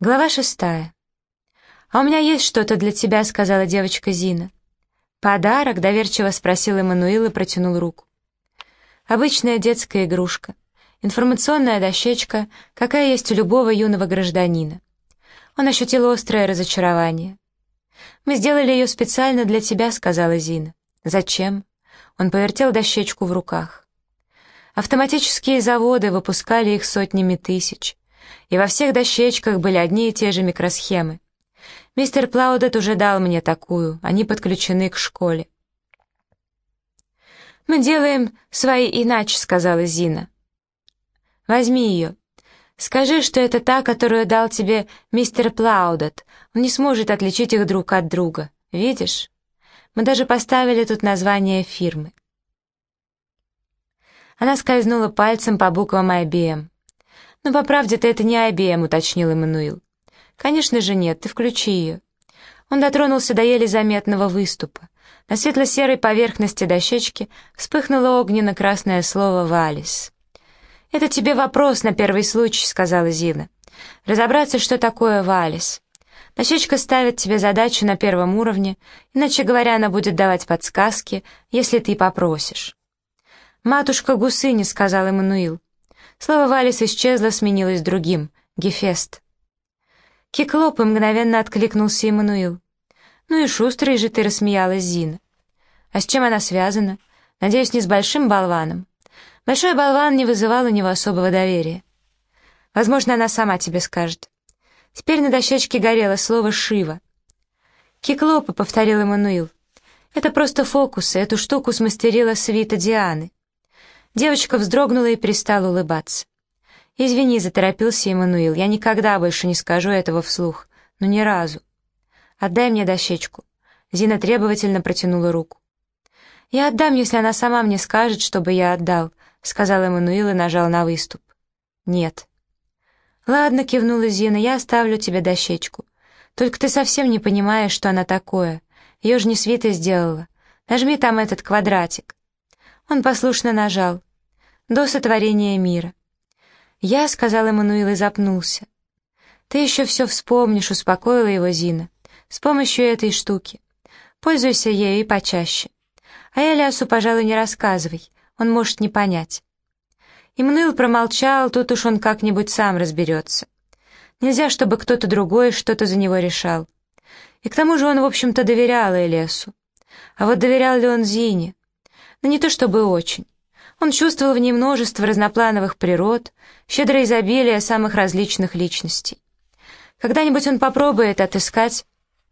Глава 6. «А у меня есть что-то для тебя», — сказала девочка Зина. «Подарок?» — доверчиво спросил Эммануил и протянул руку. Обычная детская игрушка, информационная дощечка, какая есть у любого юного гражданина. Он ощутил острое разочарование. «Мы сделали ее специально для тебя», — сказала Зина. «Зачем?» Он повертел дощечку в руках. Автоматические заводы выпускали их сотнями тысяч, и во всех дощечках были одни и те же микросхемы. Мистер Плаудет уже дал мне такую, они подключены к школе. «Мы делаем свои иначе», — сказала Зина. «Возьми ее. Скажи, что это та, которую дал тебе мистер Плаудет. Он не сможет отличить их друг от друга. Видишь? Мы даже поставили тут название фирмы». Она скользнула пальцем по буквам IBM. «Ну, по правде-то это не IBM», — уточнил Эммануил. «Конечно же нет, ты включи ее». Он дотронулся до еле заметного выступа. На светло-серой поверхности дощечки вспыхнуло огненно-красное слово «Валис». «Это тебе вопрос на первый случай», — сказала Зина. «Разобраться, что такое Валис. Дощечка ставит тебе задачу на первом уровне, иначе говоря, она будет давать подсказки, если ты попросишь». «Матушка Гусыня», — сказал Эммануил. Слово «Валис» исчезло, сменилось другим — «Гефест». «Киклоп», — мгновенно откликнулся Эммануил. «Ну и шустрый же ты», — рассмеялась Зина. «А с чем она связана? Надеюсь, не с большим болваном?» Большой болван не вызывал у него особого доверия. «Возможно, она сама тебе скажет». Теперь на дощечке горело слово «Шива». «Киклопы», — повторил Эммануил. «Это просто фокусы, эту штуку смастерила свита Дианы». Девочка вздрогнула и перестала улыбаться. «Извини», — заторопился Эммануил, — «я никогда больше не скажу этого вслух. Ну, ни разу». «Отдай мне дощечку». Зина требовательно протянула руку. «Я отдам, если она сама мне скажет, чтобы я отдал», — сказал Эммануил и нажал на выступ. «Нет». «Ладно», — кивнула Зина, — «я оставлю тебе дощечку. Только ты совсем не понимаешь, что она такое. Ее же не Свита сделала. Нажми там этот квадратик». Он послушно нажал. «До сотворения мира». «Я», — сказал Эммануил и запнулся. «Ты еще все вспомнишь», — успокоила его Зина. «С помощью этой штуки. Пользуйся ею и почаще. А Элиасу, пожалуй, не рассказывай, он может не понять». Эммануил промолчал, тут уж он как-нибудь сам разберется. Нельзя, чтобы кто-то другой что-то за него решал. И к тому же он, в общем-то, доверял Элиасу. А вот доверял ли он Зине? Но не то чтобы очень. Он чувствовал в ней множество разноплановых природ, щедрое изобилие самых различных личностей. Когда-нибудь он попробует отыскать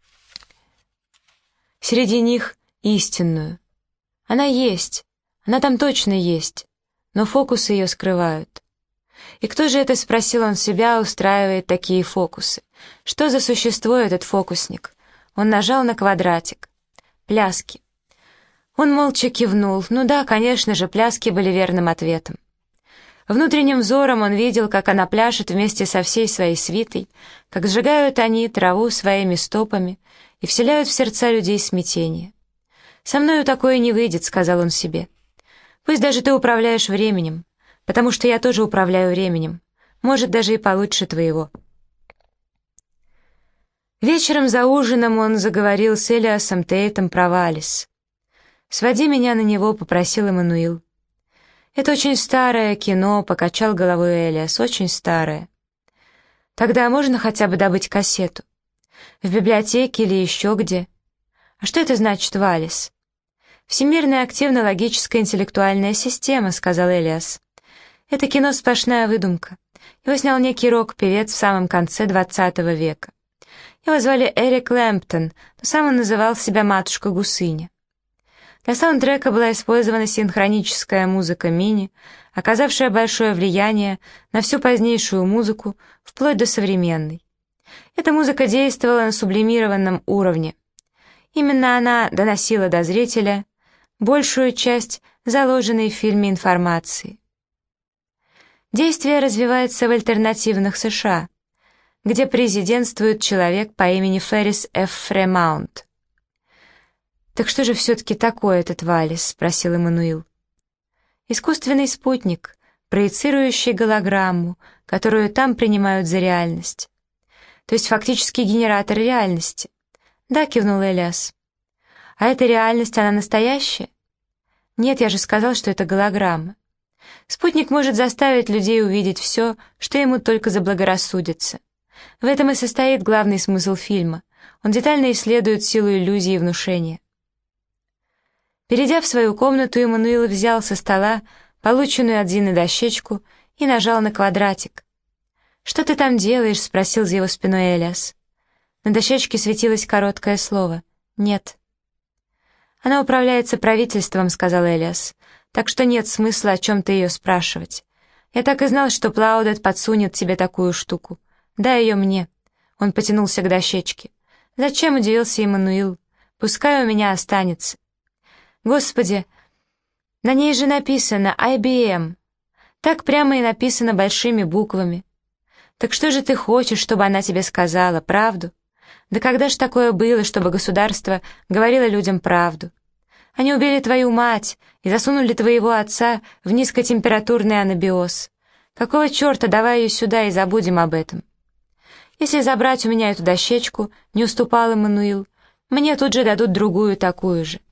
среди них истинную. Она есть, она там точно есть, но фокусы ее скрывают. И кто же это, спросил он себя, устраивает такие фокусы? Что за существо этот фокусник? Он нажал на квадратик. Пляски. Он молча кивнул. Ну да, конечно же, пляски были верным ответом. Внутренним взором он видел, как она пляшет вместе со всей своей свитой, как сжигают они траву своими стопами и вселяют в сердца людей смятение. «Со мною такое не выйдет», — сказал он себе. «Пусть даже ты управляешь временем, потому что я тоже управляю временем, может, даже и получше твоего». Вечером за ужином он заговорил с Элиасом Тейтом про Валис. «Своди меня на него», — попросил Эммануил. «Это очень старое кино», — покачал головой Элиас, — «очень старое». «Тогда можно хотя бы добыть кассету? В библиотеке или еще где?» «А что это значит, Валис?» «Всемирная активно-логическая интеллектуальная система», — сказал Элиас. «Это кино сплошная выдумка. Его снял некий рок-певец в самом конце XX века. Его звали Эрик Лэмптон, но сам он называл себя «Матушка Гусыня». Для саундтрека была использована синхроническая музыка Мини, оказавшая большое влияние на всю позднейшую музыку, вплоть до современной. Эта музыка действовала на сублимированном уровне. Именно она доносила до зрителя большую часть заложенной в фильме информации. Действие развивается в альтернативных США, где президентствует человек по имени Феррис Ф. Фремаунт. «Так что же все-таки такое этот Валис?» — спросил Эммануил. «Искусственный спутник, проецирующий голограмму, которую там принимают за реальность. То есть фактически генератор реальности. Да, кивнул Элиас. А эта реальность, она настоящая? Нет, я же сказал, что это голограмма. Спутник может заставить людей увидеть все, что ему только заблагорассудится. В этом и состоит главный смысл фильма. Он детально исследует силу иллюзии и внушения. Перейдя в свою комнату, Эммануил взял со стола полученную от Зины дощечку и нажал на квадратик. «Что ты там делаешь?» — спросил за его спиной Элиас. На дощечке светилось короткое слово «Нет». «Она управляется правительством», — сказал Элиас, «так что нет смысла о чем-то ее спрашивать. Я так и знал, что Плаудет подсунет тебе такую штуку. Дай ее мне». Он потянулся к дощечке. «Зачем?» — удивился Эммануил. «Пускай у меня останется». «Господи, на ней же написано IBM. Так прямо и написано большими буквами. Так что же ты хочешь, чтобы она тебе сказала, правду? Да когда ж такое было, чтобы государство говорило людям правду? Они убили твою мать и засунули твоего отца в низкотемпературный анабиоз. Какого черта, давай ее сюда и забудем об этом. Если забрать у меня эту дощечку, не уступал Эммануил, мне тут же дадут другую такую же».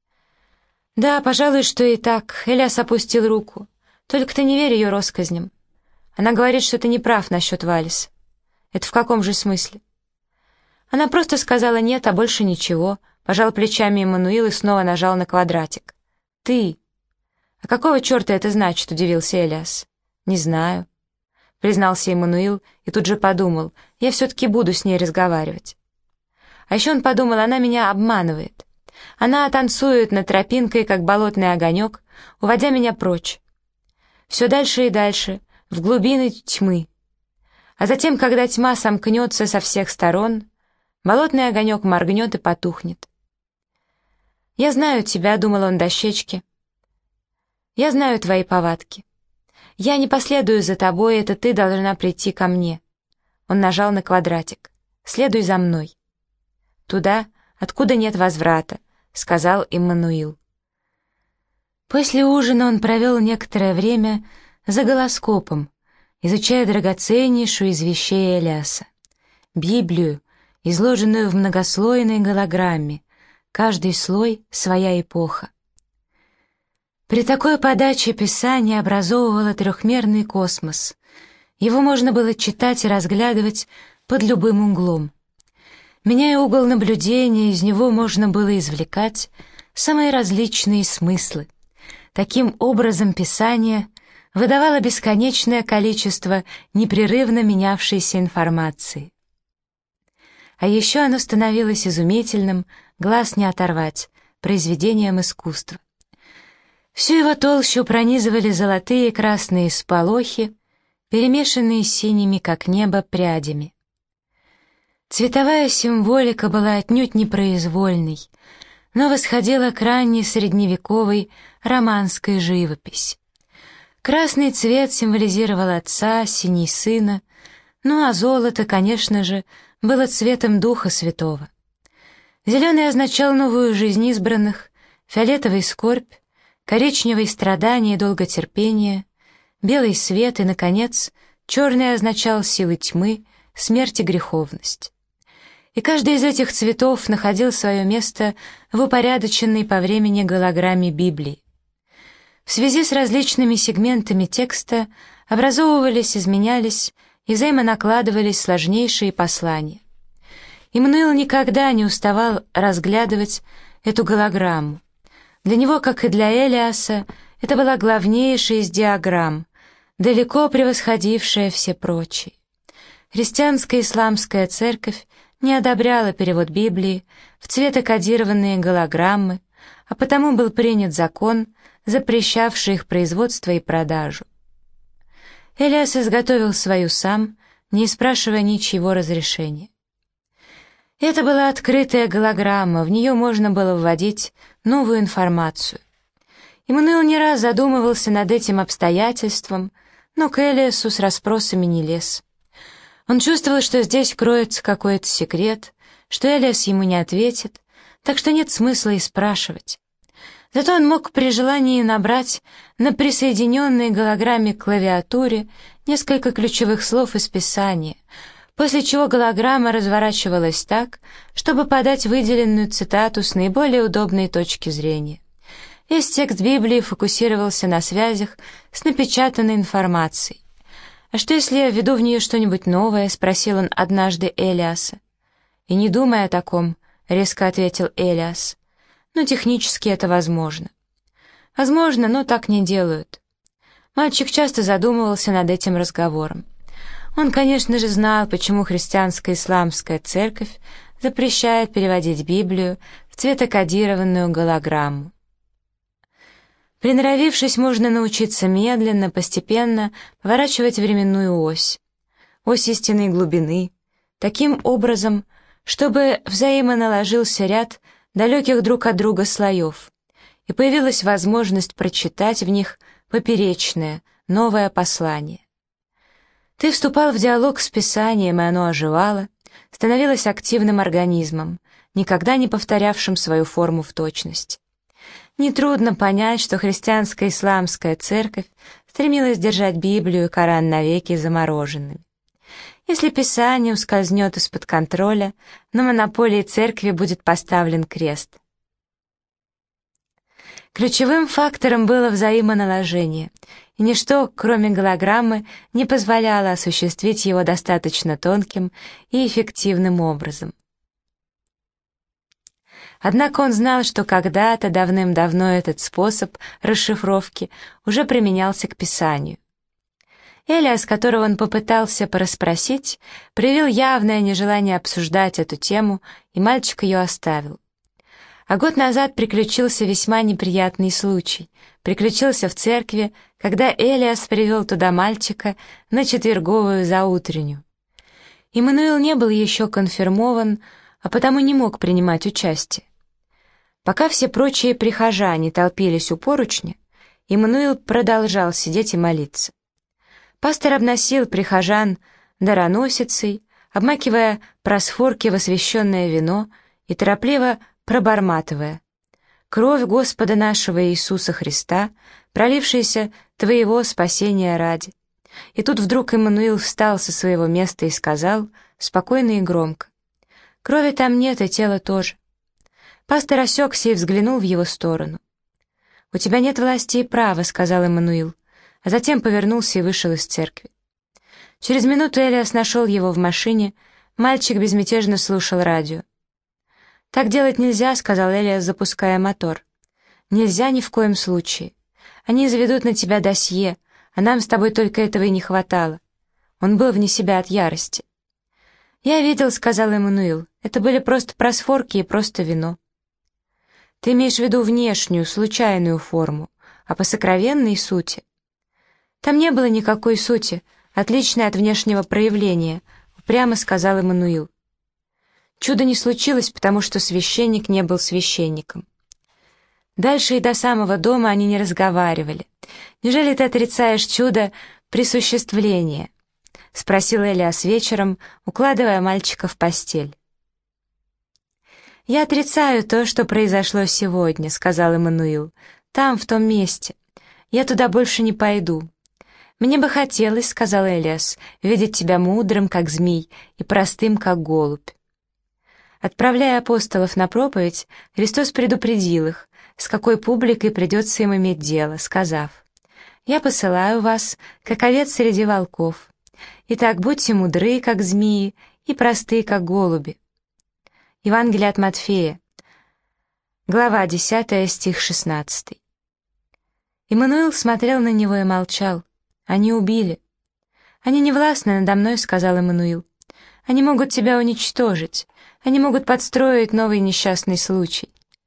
«Да, пожалуй, что и так», — Элиас опустил руку. «Только ты не верь ее россказням. Она говорит, что ты не прав насчет Валиса». «Это в каком же смысле?» Она просто сказала «нет», а больше ничего, пожал плечами Эммануил и снова нажал на квадратик. «Ты». «А какого черта это значит?» — удивился Элиас. «Не знаю», — признался Эммануил и тут же подумал, «я все-таки буду с ней разговаривать». А еще он подумал, она меня обманывает. Она танцует над тропинкой, как болотный огонек, уводя меня прочь. Все дальше и дальше, в глубины тьмы. А затем, когда тьма сомкнется со всех сторон, болотный огонек моргнет и потухнет. «Я знаю тебя», — думал он дощечке. «Я знаю твои повадки. Я не последую за тобой, это ты должна прийти ко мне». Он нажал на квадратик. «Следуй за мной». «Туда, откуда нет возврата», — сказал Эммануил. После ужина он провел некоторое время за голоскопом, изучая драгоценнейшую из вещей Элиаса — Библию, изложенную в многослойной голограмме, каждый слой — своя эпоха. При такой подаче Писание образовывало трехмерный космос. Его можно было читать и разглядывать под любым углом. Меняя угол наблюдения, из него можно было извлекать самые различные смыслы. Таким образом, Писание выдавало бесконечное количество непрерывно менявшейся информации. А еще оно становилось изумительным, глаз не оторвать, произведением искусства. Всю его толщу пронизывали золотые и красные сполохи, перемешанные с синими, как небо, прядями. Цветовая символика была отнюдь непроизвольной, но восходила к ранней средневековой романской живописи. Красный цвет символизировал отца, синий — сына, ну а золото, конечно же, было цветом Духа Святого. Зеленый означал новую жизнь избранных, фиолетовый — скорбь, коричневый — страдание и долготерпение, белый — свет и, наконец, черный означал силы тьмы, смерть и греховность. И каждый из этих цветов находил свое место в упорядоченной по времени голограмме Библии. В связи с различными сегментами текста образовывались, изменялись и взаимонакладывались сложнейшие послания. Эммануил никогда не уставал разглядывать эту голограмму. Для него, как и для Элиаса, это была главнейшая из диаграмм, далеко превосходившая все прочие. Христианская исламская церковь не одобряла перевод Библии в цветокодированные голограммы, а потому был принят закон, запрещавший их производство и продажу. Элиас изготовил свою сам, не спрашивая ничьего разрешения. Это была открытая голограмма, в нее можно было вводить новую информацию. Эммануил не раз задумывался над этим обстоятельством, но к Элиасу с расспросами не лез. Он чувствовал, что здесь кроется какой-то секрет, что Элиас ему не ответит, так что нет смысла и спрашивать. Зато он мог при желании набрать на присоединенной голограмме к клавиатуре несколько ключевых слов из Писания, после чего голограмма разворачивалась так, чтобы подать выделенную цитату с наиболее удобной точки зрения. Весь текст Библии фокусировался на связях с напечатанной информацией. «А что, если я введу в нее что-нибудь новое?» — спросил он однажды Элиаса. «И не думай о таком», — резко ответил Элиас. «Но технически это возможно». «Возможно, но так не делают». Мальчик часто задумывался над этим разговором. Он, конечно же, знал, почему христианская исламская церковь запрещает переводить Библию в цветокодированную голограмму. Приноровившись, можно научиться медленно, постепенно поворачивать временную ось истинной глубины, таким образом, чтобы взаимоналожился ряд далеких друг от друга слоев, и появилась возможность прочитать в них поперечное, новое послание. Ты вступал в диалог с Писанием, и оно оживало, становилось активным организмом, никогда не повторявшим свою форму в точности. Нетрудно понять, что христианская исламская церковь стремилась держать Библию и Коран навеки замороженными. Если Писание ускользнет из-под контроля, на монополии церкви будет поставлен крест. Ключевым фактором было взаимоналожение, и ничто, кроме голограммы, не позволяло осуществить его достаточно тонким и эффективным образом. Однако он знал, что когда-то давным-давно этот способ расшифровки уже применялся к Писанию. Элиас, которого он попытался порасспросить, проявил явное нежелание обсуждать эту тему, и мальчик ее оставил. А год назад приключился весьма неприятный случай. Приключился в церкви, когда Элиас привел туда мальчика на четверговую заутренню. Иммануил не был еще конфирмован, а потому не мог принимать участие. Пока все прочие прихожане толпились у поручня, Иммануил продолжал сидеть и молиться. Пастор обносил прихожан дароносицей, обмакивая просфорки в освященное вино и торопливо проборматывая: «Кровь Господа нашего Иисуса Христа, пролившаяся Твоего спасения ради». И тут вдруг Иммануил встал со своего места и сказал, спокойно и громко: «Крови там нет, и тела тоже». Пастор осекся и взглянул в его сторону. «У тебя нет власти и права», — сказал Иммануил, а затем повернулся и вышел из церкви. Через минуту Элиас нашел его в машине, мальчик безмятежно слушал радио. «Так делать нельзя», — сказал Элиас, запуская мотор. «Нельзя ни в коем случае. Они заведут на тебя досье, а нам с тобой только этого и не хватало». Он был вне себя от ярости. «Я видел», — сказал Иммануил, — «это были просто просфорки и просто вино». «Ты имеешь в виду внешнюю, случайную форму, а по сокровенной сути?» «Там не было никакой сути, отличной от внешнего проявления», — упрямо сказал Иммануил. Чудо не случилось, потому что священник не был священником. Дальше и до самого дома они не разговаривали. «Неужели ты отрицаешь чудо присуществления?» — спросил Элиас вечером, укладывая мальчика в постель. «Я отрицаю то, что произошло сегодня», — сказал Иммануил. «Там, в том месте. Я туда больше не пойду». «Мне бы хотелось», — сказал Элиас, — «видеть тебя мудрым, как змей, и простым, как голубь». Отправляя апостолов на проповедь, Христос предупредил их, с какой публикой придется им иметь дело, сказав: «Я посылаю вас, как овец среди волков. Итак, будьте мудры, как змеи, и просты, как голуби». Евангелие от Матфея, глава 10, стих 16. Иммануил смотрел на него и молчал. «Они убили». «Они не властны надо мной», — сказал Иммануил. «Они могут тебя уничтожить. Они могут подстроить новый несчастный случай.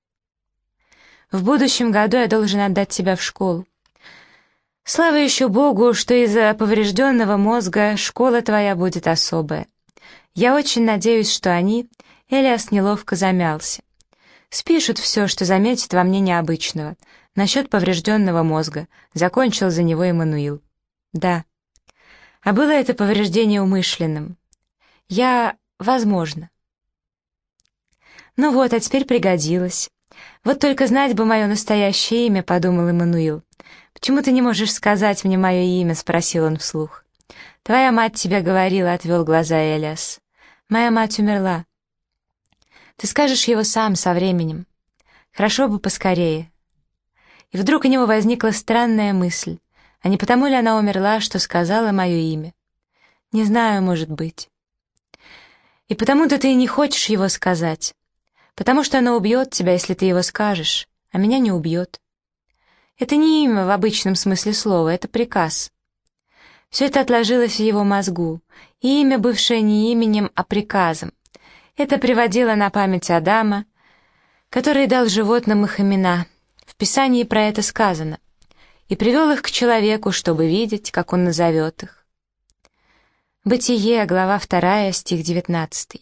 В будущем году я должен отдать тебя в школу. Слава еще Богу, что из-за поврежденного мозга школа твоя будет особая. Я очень надеюсь, что они...» Элиас неловко замялся. «Спишут все, что заметят во мне необычного. Насчет поврежденного мозга», — закончил за него Иммануил. «Да. А было это повреждение умышленным?» Возможно. «Ну вот, а теперь пригодилось. Вот только знать бы мое настоящее имя», — подумал Иммануил. «Почему ты не можешь сказать мне мое имя?» — спросил он вслух. «Твоя мать тебе говорила», — отвел глаза Элиас. «Моя мать умерла». «Ты скажешь его сам со временем. Хорошо бы поскорее». И вдруг у него возникла странная мысль. А не потому ли она умерла, что сказала мое имя? Не знаю, может быть. И потому-то ты и не хочешь его сказать. Потому что она убьет тебя, если ты его скажешь, а меня не убьет. Это не имя в обычном смысле слова, это приказ. Все это отложилось в его мозгу, и имя, бывшее не именем, а приказом. Это приводило на память Адама, который дал животным их имена. В Писании про это сказано. И привел их к человеку, чтобы видеть, как он назовет их. Бытие, глава 2, стих 19.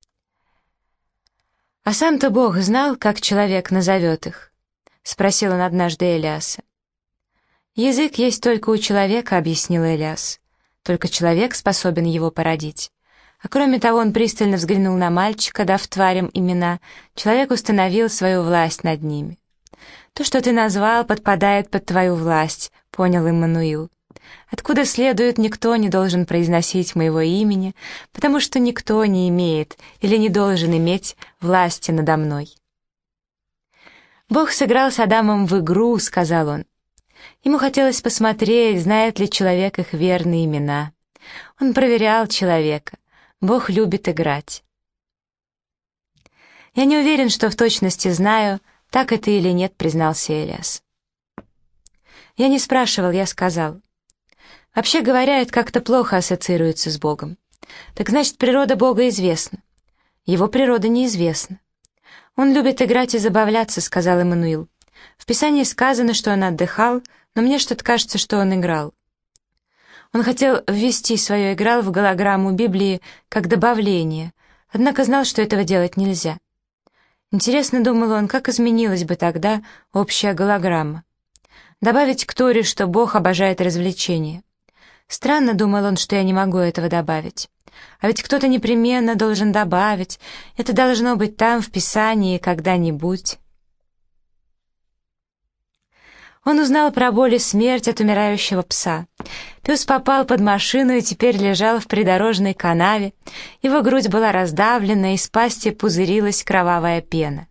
«А сам-то Бог знал, как человек назовет их?» — спросил он однажды Элиаса. «Язык есть только у человека», — объяснил Элиас. «Только человек способен его породить». А кроме того, он пристально взглянул на мальчика, дав тварям имена. Человек установил свою власть над ними. «То, что ты назвал, подпадает под твою власть», — понял Иммануил. «Откуда следует, никто не должен произносить моего имени, потому что никто не имеет или не должен иметь власти надо мной». «Бог сыграл с Адамом в игру», — сказал он. Ему хотелось посмотреть, знает ли человек их верные имена. Он проверял человека. Бог любит играть. «Я не уверен, что в точности знаю, так это или нет», — признался Элиас. «Я не спрашивал, я сказал. Вообще говоря, это как-то плохо ассоциируется с Богом. Так значит, природа Бога известна. Его природа неизвестна. Он любит играть и забавляться», — сказал Иммануил. «В Писании сказано, что он отдыхал, но мне что-то кажется, что он играл». Он хотел ввести свое «играл» в голограмму Библии как добавление, однако знал, что этого делать нельзя. Интересно, думал он, как изменилась бы тогда общая голограмма. Добавить к Торе, что Бог обожает развлечения. Странно, думал он, что я не могу этого добавить. А ведь кто-то непременно должен добавить. Это должно быть там, в Писании, когда-нибудь. Он узнал про боль и смерть от умирающего пса. Пес попал под машину и теперь лежал в придорожной канаве. Его грудь была раздавлена, из пасти пузырилась кровавая пена.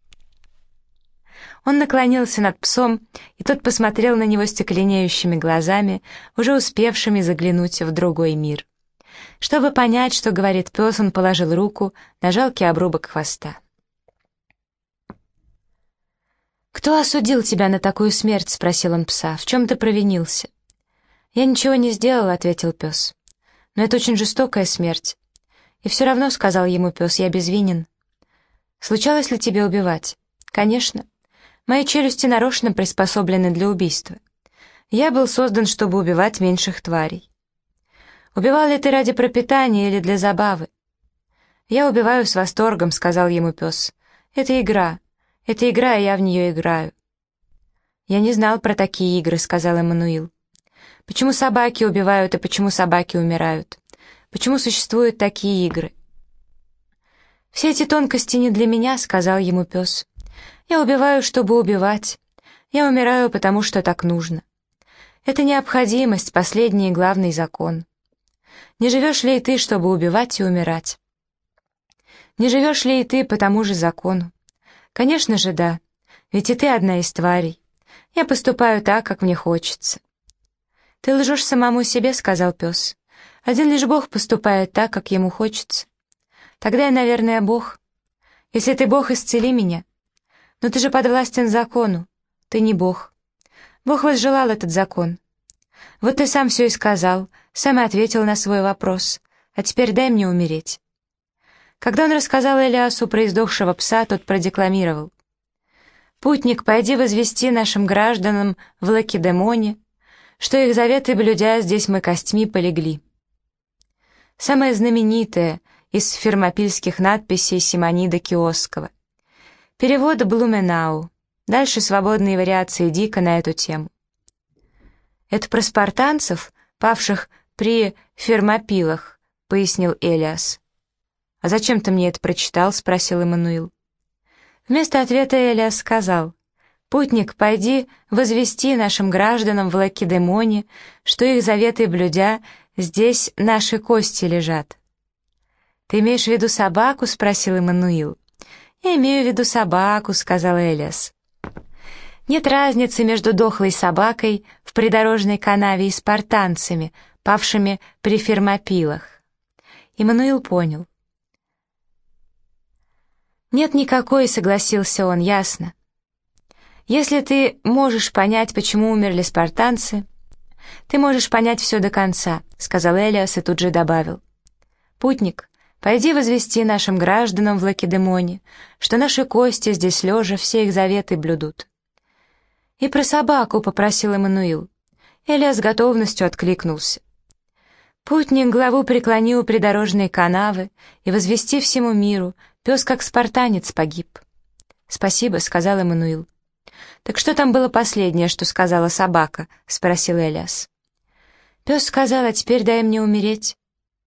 Он наклонился над псом, и тот посмотрел на него стекленеющими глазами, уже успевшими заглянуть в другой мир. Чтобы понять, что говорит пес, он положил руку на жалкий обрубок хвоста. «Кто осудил тебя на такую смерть?» — спросил он пса. «В чем ты провинился?» «Я ничего не сделал», — ответил пес. «Но это очень жестокая смерть». «И все равно», — сказал ему пес, — «я безвинен». «Случалось ли тебе убивать?» «Конечно. Мои челюсти нарочно приспособлены для убийства. Я был создан, чтобы убивать меньших тварей». «Убивал ли ты ради пропитания или для забавы?» «Я убиваю с восторгом», — сказал ему пес. «Это игра. Это игра, и я в нее играю». «Я не знал про такие игры», — сказал Иммануил. «Почему собаки убивают и почему собаки умирают? Почему существуют такие игры?» «Все эти тонкости не для меня», — сказал ему пес. «Я убиваю, чтобы убивать. Я умираю, потому что так нужно. Это необходимость, последний и главный закон. Не живешь ли и ты, чтобы убивать и умирать? Не живешь ли и ты по тому же закону? Конечно же, да, ведь и ты одна из тварей. Я поступаю так, как мне хочется». «Ты лжешь самому себе», — сказал пес. «Один лишь Бог поступает так, как ему хочется. Тогда я, наверное, Бог. Если ты Бог, исцели меня. Но ты же подвластен закону. Ты не Бог. Бог возжелал этот закон. Вот ты сам все и сказал, сам и ответил на свой вопрос. А теперь дай мне умереть». Когда он рассказал Элиасу про издохшего пса, тот продекламировал: «Путник, пойди возвести нашим гражданам в Лакедемоне, что их заветы блюдя, здесь мы костьми полегли». Самая знаменитая из фермопильских надписей Симонида Киосского. Перевод Блуменау. Дальше свободные вариации Дика на эту тему. «Это про спартанцев, павших при Фермопилах», — пояснил Элиас. «А зачем ты мне это прочитал?» — спросил Иммануил. Вместо ответа Элиас сказал: «Путник, пойди возвести нашим гражданам в Лакедемоне, что их заветы блюдя, Здесь наши кости лежат». «Ты имеешь в виду собаку?» — спросил Эммануил. «Я имею в виду собаку», — сказал Элиас. «Нет разницы между дохлой собакой в придорожной канаве и спартанцами, павшими при Фермопилах». Эммануил понял. «Нет никакой», — согласился он, — «ясно. Если ты можешь понять, почему умерли спартанцы, ты можешь понять все до конца», — сказал Элиас и тут же добавил. «Путник, пойди возвести нашим гражданам в Лакедемоне, что наши кости здесь лежа все их заветы блюдут». «И про собаку», — попросил Эммануил. Элиас с готовностью откликнулся. «Путник главу преклонил у придорожной канавы, и возвести всему миру, пес как спартанец погиб». «Спасибо», — сказал Эммануил. «Так что там было последнее, что сказала собака?» — спросил Элиас. «Пес сказал, а теперь дай мне умереть».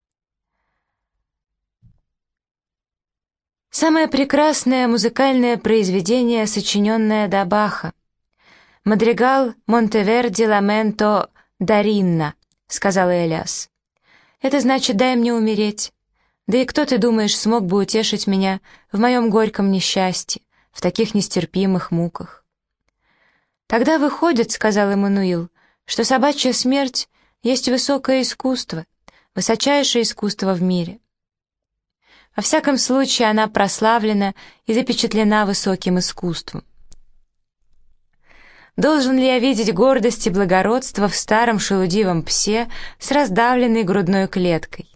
Самое прекрасное музыкальное произведение, сочиненное до Баха. «Мадригал Монтеверди ламенто даринна», — сказал Элиас. «Это значит, дай мне умереть. Да и кто, ты думаешь, смог бы утешить меня в моем горьком несчастье, в таких нестерпимых муках?» «Тогда выходит, — сказал Эммануил, — что собачья смерть есть высокое искусство, высочайшее искусство в мире. Во всяком случае, она прославлена и запечатлена высоким искусством. Должен ли я видеть гордость и благородство в старом шелудивом псе с раздавленной грудной клеткой?»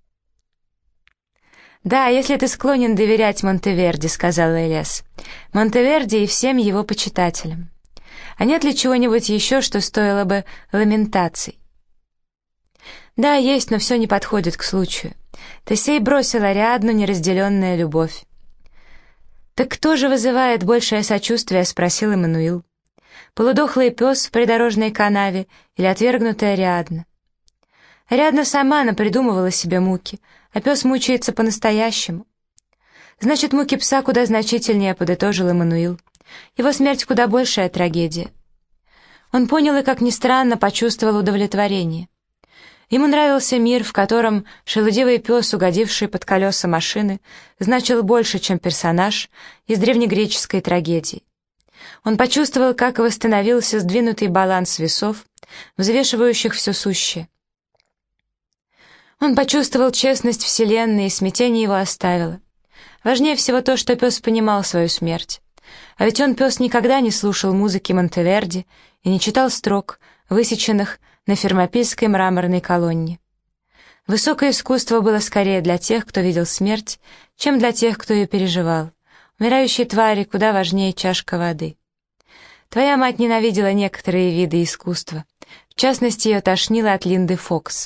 «Да, если ты склонен доверять Монтеверди, — сказал Элиас, — Монтеверди и всем его почитателям. А нет ли чего-нибудь еще, что стоило бы ламентаций?» «Да, есть, но все не подходит к случаю. Тесей бросил Ариадну неразделенная любовь». «Так кто же вызывает большее сочувствие?» — спросил Эммануил. «Полудохлый пес в придорожной канаве или отвергнутая Ариадна?» «Ариадна сама напридумывала себе муки, а пес мучается по-настоящему». «Значит, муки пса куда значительнее», — подытожил Эммануил. «Его смерть куда большая трагедия». Он понял и, как ни странно, почувствовал удовлетворение. Ему нравился мир, в котором шелудивый пес, угодивший под колеса машины, значил больше, чем персонаж из древнегреческой трагедии. Он почувствовал, как восстановился сдвинутый баланс весов, взвешивающих все сущее. Он почувствовал честность Вселенной, и смятение его оставило. Важнее всего то, что пес понимал свою смерть. А ведь он, пес, никогда не слушал музыки Монтеверди и не читал строк, высеченных на фермопильской мраморной колонне. Высокое искусство было скорее для тех, кто видел смерть, чем для тех, кто ее переживал. Умирающей твари куда важнее чашка воды. Твоя мать ненавидела некоторые виды искусства. В частности, ее тошнило от Линды Фокс.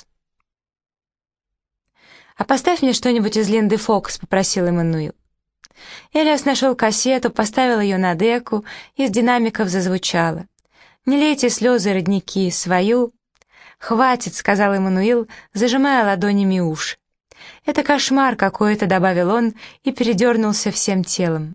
«А поставь мне что-нибудь из Линды Фокс», — попросил Эммануил. Элиас нашел кассету, поставил ее на деку, из динамиков зазвучало: «Не лейте слезы, родники, свою...» «Хватит», — сказал Эммануил, зажимая ладонями уши. «Это кошмар какой-то», — добавил он и передернулся всем телом.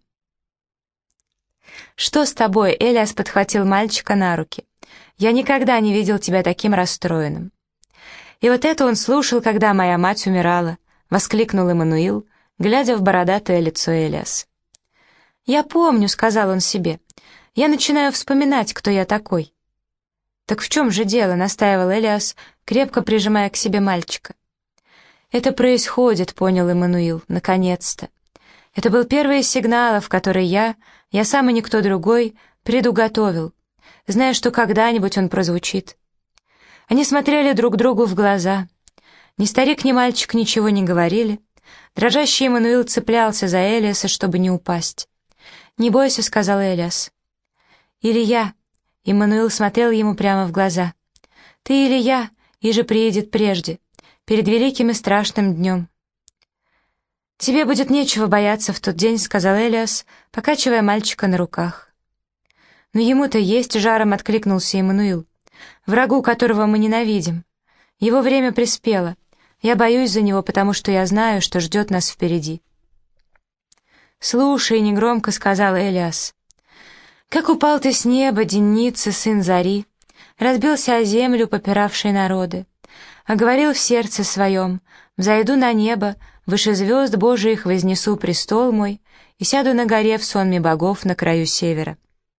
«Что с тобой?» — Элиас подхватил мальчика на руки. «Я никогда не видел тебя таким расстроенным». «И вот это он слушал, когда моя мать умирала», — воскликнул Эммануил, глядя в бородатое лицо Элиаса. «Я помню», — сказал он себе. «Я начинаю вспоминать, кто я такой». «Так в чем же дело?» — настаивал Элиас, крепко прижимая к себе мальчика. «Это происходит», — понял Эммануил, — «наконец-то». Это был первый из сигналов, который я сам и никто другой, предуготовил, зная, что когда-нибудь он прозвучит. Они смотрели друг другу в глаза. Ни старик, ни мальчик ничего не говорили. Дрожащий Эммануил цеплялся за Элиаса, чтобы не упасть. «Не бойся», — сказал Элиас. «Или я». Эммануил смотрел ему прямо в глаза. «Ты или я, и же приедет прежде, перед великим и страшным днем». «Тебе будет нечего бояться в тот день», — сказал Элиас, покачивая мальчика на руках. «Но ему-то есть», — жаром откликнулся Эммануил. «Врагу, которого мы ненавидим. Его время приспело. Я боюсь за него, потому что я знаю, что ждет нас впереди». «Слушай», — негромко сказал Элиас. «Как упал ты с неба, Денница, сын зари, разбился о землю, попиравший народы. А говорил в сердце своем: «Взойду на небо, выше звезд Божиих вознесу престол мой и сяду на горе в сонме богов на краю севера.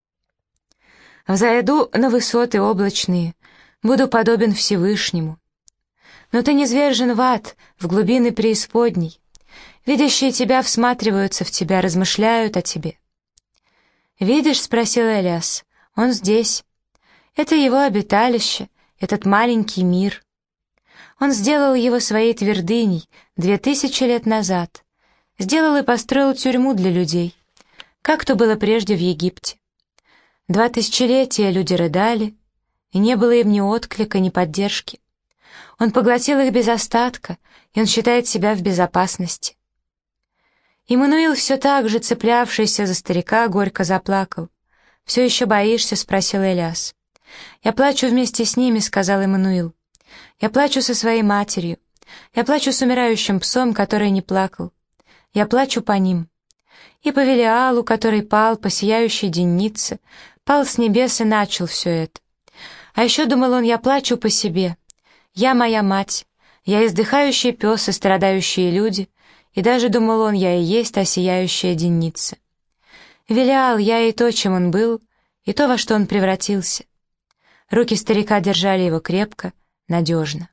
Взойду на высоты облачные, буду подобен Всевышнему. Но ты низвержен в ад, в глубины преисподней. Видящие тебя всматриваются в тебя, размышляют о тебе». «Видишь?» — спросил Элиас. «Он здесь. Это его обиталище, этот маленький мир. Он сделал его своей твердыней 2000 лет назад. Сделал и построил тюрьму для людей, как то было прежде в Египте. 2 тысячелетия люди рыдали, и не было им ни отклика, ни поддержки. Он поглотил их без остатка, и он считает себя в безопасности». Иммануил, все так же цеплявшийся за старика, горько заплакал. «Все еще боишься?» — спросил Элиас. «Я плачу вместе с ними», — сказал Иммануил. «Я плачу со своей матерью. Я плачу с умирающим псом, который не плакал. Я плачу по ним. И по Велиалу, который пал по сияющей деннице, пал с небес и начал все это. А еще, думал он, я плачу по себе. Я моя мать, я издыхающий пес и страдающие люди, и даже, думал он, я и есть та сияющая денница. Велиал, я и то, чем он был, и то, во что он превратился». Руки старика держали его крепко, надежно.